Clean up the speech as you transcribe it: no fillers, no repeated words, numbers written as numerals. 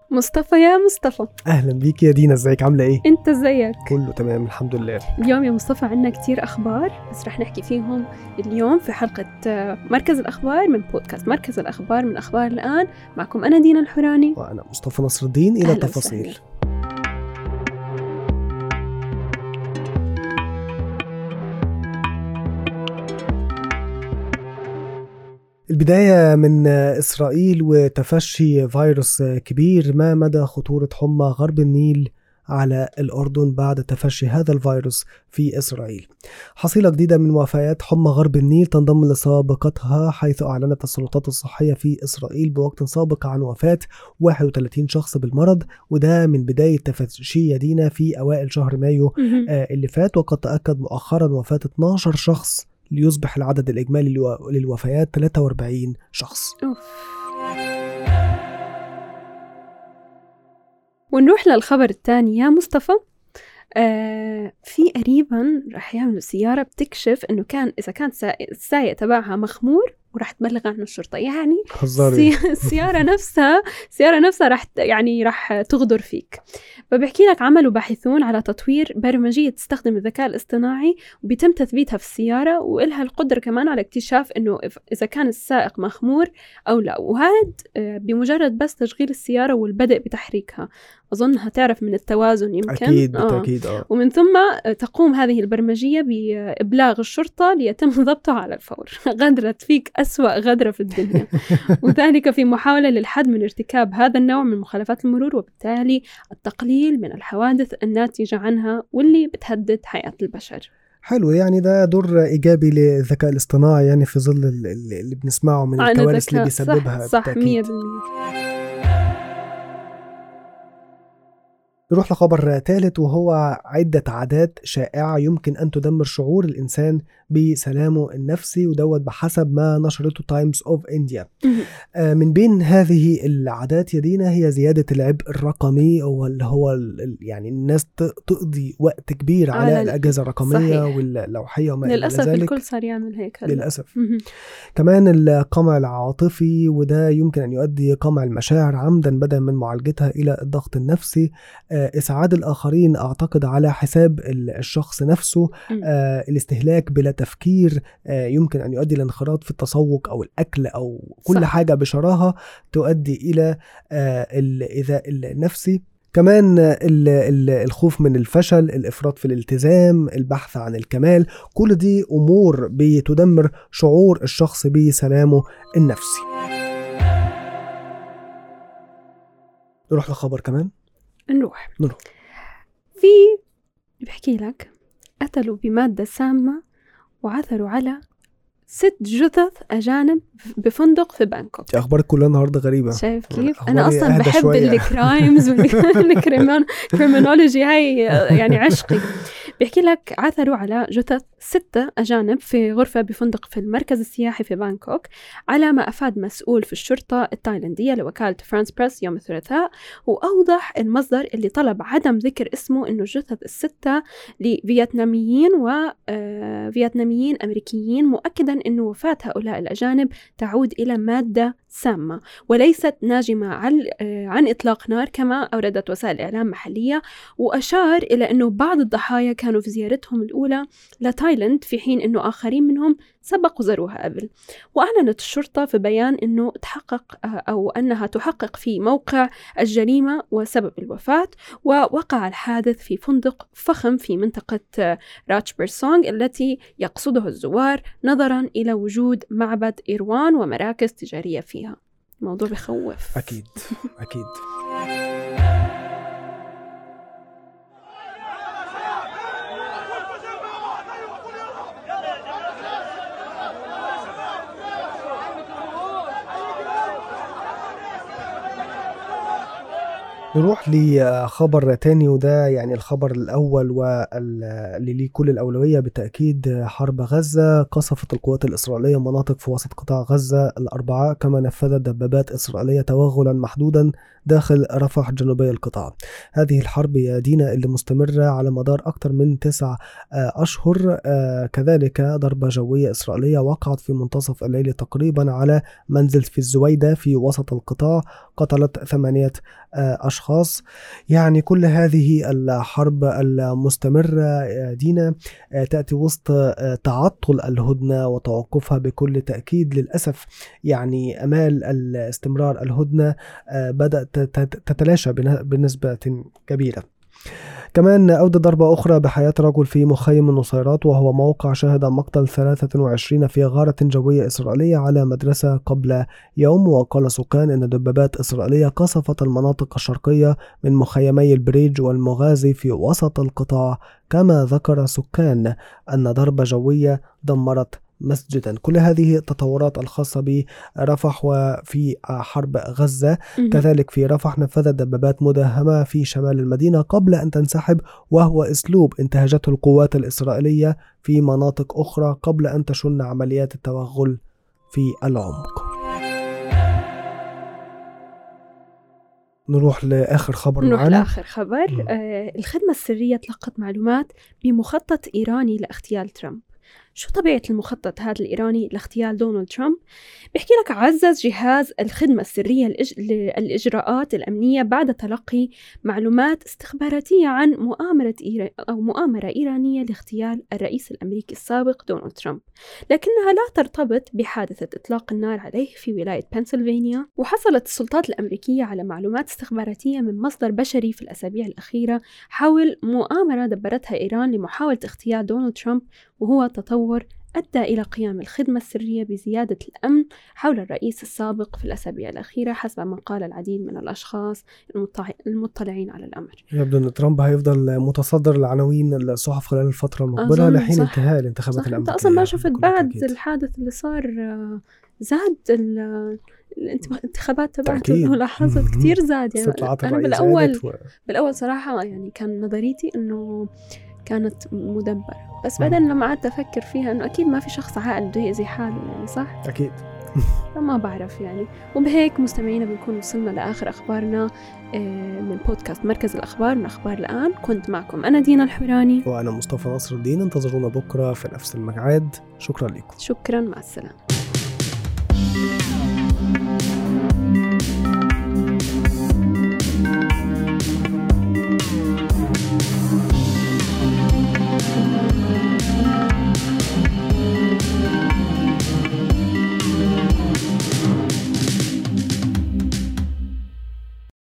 مصطفى يا مصطفى، اهلا بيك يا دينا، ازيك؟ عامله ايه؟ انت ازيك؟ كله تمام الحمد لله. اليوم يا مصطفى عنا كتير اخبار، بس رح نحكي فيهم اليوم في حلقة مركز الاخبار من بودكاست مركز الاخبار من اخبار الان. معكم انا دينا الحوراني وانا مصطفى نصر الدين. الى التفاصيل. البداية من إسرائيل وتفشي فيروس كبير. ما مدى خطورة حمى غرب النيل على الأردن بعد تفشي هذا الفيروس في إسرائيل؟ حصيلة جديدة من وفيات حمى غرب النيل تنضم لسابقتها، حيث أعلنت السلطات الصحية في إسرائيل بوقت سابق عن وفاة 31 شخص بالمرض، وده من بداية تفشي دينا في أوائل شهر مايو اللي فات. وقد تأكد مؤخرا وفاة 12 شخص ليصبح العدد الإجمالي للوفيات 43 شخص. ونروح للخبر الثاني يا مصطفى. في قريبا رح يعملوا سيارة بتكشف إنه إذا كان السائق تبعها مخمور ورح تبلغ عنه الشرطة. يعني السيارة نفسها رح تغدر فيك. فبحكي لك عملوا باحثون على تطوير برمجية تستخدم الذكاء الاصطناعي وبيتم تثبيتها في السيارة، وإلها القدرة كمان على اكتشاف إنه إذا كان السائق مخمور أو لا. وهذا بمجرد بس تشغيل السيارة والبدء بتحريكها. أظنها تعرف من التوازن يمكن. أكيد بالتأكيد. ومن ثم تقوم هذه البرمجية بإبلاغ الشرطة ليتم ضبطه على الفور. غدرت فيك أسوأ غدرة في الدنيا. وذلك في محاولة للحد من ارتكاب هذا النوع من مخالفات المرور، وبالتالي التقليل من الحوادث الناتجة عنها واللي بتهدد حياة البشر. حلو، يعني ده دور إيجابي للذكاء الاصطناعي يعني في ظل اللي بنسمعه من الكوارث اللي بيسببها. صح 100%. نروح لخبر ثالث، وهو عدة عادات شائعة يمكن أن تدمر شعور الإنسان بسلامه النفسي، ودوت بحسب ما نشرته تايمز أوف إنديا. من بين هذه العادات يا دينا هي زيادة العبء الرقمي، اللي هو يعني الناس تقضي وقت كبير على الأجهزة الرقمية واللوحية وما إلى ذلك. للأسف الكل صار يعمل هيك للأسف. كمان القمع العاطفي، وده يمكن أن يؤدي قمع المشاعر عمدا بدلا من معالجتها إلى الضغط النفسي. إسعاد الآخرين أعتقد على حساب الشخص نفسه. الاستهلاك بلا تفكير يمكن أن يؤدي لانخراط في التسوق أو الأكل أو كل حاجة بشراهة تؤدي إلى الإيذاء النفسي. كمان الخوف من الفشل، الإفراط في الالتزام، البحث عن الكمال، كل دي أمور بتدمر شعور الشخص بسلامه النفسي. نروح لخبر كمان. نروح بحكي لك قتلوا بمادة سامة وعثروا على 6 جثث أجانب بفندق في بانكوك. أخبارك كلها النهاردة غريبة. شايف كيف؟ أنا أصلا بحب الكرايمز والكريمينولوجي، هاي يعني عشقي. بيحكي لك عثروا على جثث 6 أجانب في غرفة بفندق في المركز السياحي في بانكوك، على ما أفاد مسؤول في الشرطة التايلاندية لوكالة فرانس بريس يوم الثلاثاء. وأوضح المصدر اللي طلب عدم ذكر اسمه إنه الجثث ال6 لفيتناميين وفيتناميين أمريكيين، مؤكدا إنه وفاة هؤلاء الأجانب تعود إلى مادة سامة وليست ناجمة عن إطلاق نار، كما أوردت وسائل إعلام محلية. وأشار إلى أنه بعض الضحايا كانوا في زيارتهم الأولى لتايلاند، في حين أنه آخرين منهم سبق وزاروها قبل. وأعلنت الشرطة في بيان أنه أنها تحقق في موقع الجريمة وسبب الوفاة. ووقع الحادث في فندق فخم في منطقة راتشبرسونغ التي يقصده الزوار، نظرا إلى وجود معبد إيروان ومراكز تجارية فيها. الموضوع بخوف. أكيد. نروح لخبر تاني، وده يعني الخبر الأول واللي ليه كل الأولوية بالتأكيد. حرب غزة قصفت القوات الإسرائيلية مناطق في وسط قطاع غزة الأربعاء، كما نفذت دبابات إسرائيلية توغلا محدودا داخل رفح جنوبي القطاع. هذه الحرب يا دينا اللي مستمرة على مدار أكثر من 9 أشهر. كذلك ضربة جوية إسرائيلية وقعت في منتصف الليل تقريبا على منزل في الزويدة في وسط القطاع، قتلت 8 أشخاص. يعني كل هذه الحرب المستمرة دينا تأتي وسط تعطل الهدنة وتوقفها بكل تأكيد. للأسف يعني أمال الاستمرار الهدنة بدأت تتلاشى بنسبة كبيرة. كمان أودى ضربة أخرى بحياة رجل في مخيم النصيرات، وهو موقع شهد مقتل 23 في غارة جوية إسرائيلية على مدرسة قبل يوم. وقال سكان أن دبابات إسرائيلية قصفت المناطق الشرقية من مخيمي البريج والمغازي في وسط القطاع. كما ذكر سكان أن ضربة جوية دمرت مسجدا. كل هذه التطورات الخاصة برفح وفي حرب غزة. كذلك في رفح نفذت دبابات مداهمة في شمال المدينة قبل أن تنسحب، وهو أسلوب انتهجته القوات الإسرائيلية في مناطق أخرى قبل أن تشن عمليات التوغل في العمق. نروح لآخر خبر معنا. الخدمة السرية تلقت معلومات بمخطط إيراني لاغتيال ترامب. شو طبيعة المخطط هذا الإيراني لاغتيال دونالد ترامب؟ بيحكي لك عزز جهاز الخدمة السرية الإجراءات الأمنية بعد تلقي معلومات استخباراتية عن مؤامرة إيرانية لاغتيال الرئيس الأمريكي السابق دونالد ترامب، لكنها لا ترتبط بحادثة إطلاق النار عليه في ولاية بنسلفانيا. وحصلت السلطات الأمريكية على معلومات استخباراتية من مصدر بشري في الأسابيع الأخيرة حول مؤامرة دبرتها إيران لمحاولة اغتيال دونالد ترامب، وهو تطور أدى إلى قيام الخدمة السرية بزيادة الأمن حول الرئيس السابق في الأسابيع الأخيرة، حسب ما قال العديد من الأشخاص المطلعين على الأمر. يبدو أن ترامب هيفضل متصدر العناوين الصحف خلال الفترة المقبلة لحين انتهاء الانتخابات الأمريكية. أنت أصلا ما شفت بعد الحادث اللي صار زاد الانتخابات تبعته، لاحظت كتير زاد. يعني أنا بالأول صراحة يعني كان نظريتي إنه كانت مدبرة، بس بعدين لما قعدت أفكر فيها إنه أكيد ما في شخص عاقل بده يأذي حاله، يعني صح؟ أكيد. ما بعرف يعني. وبهيك مستمعينا بنكون وصلنا لآخر أخبارنا من بودكاست مركز الأخبار من أخبار الآن. كنت معكم أنا دينا الحوراني، وأنا مصطفى نصر الدين. انتظرونا بكرة في نفس الميعاد. شكرا لكم. شكرا، مع السلامة.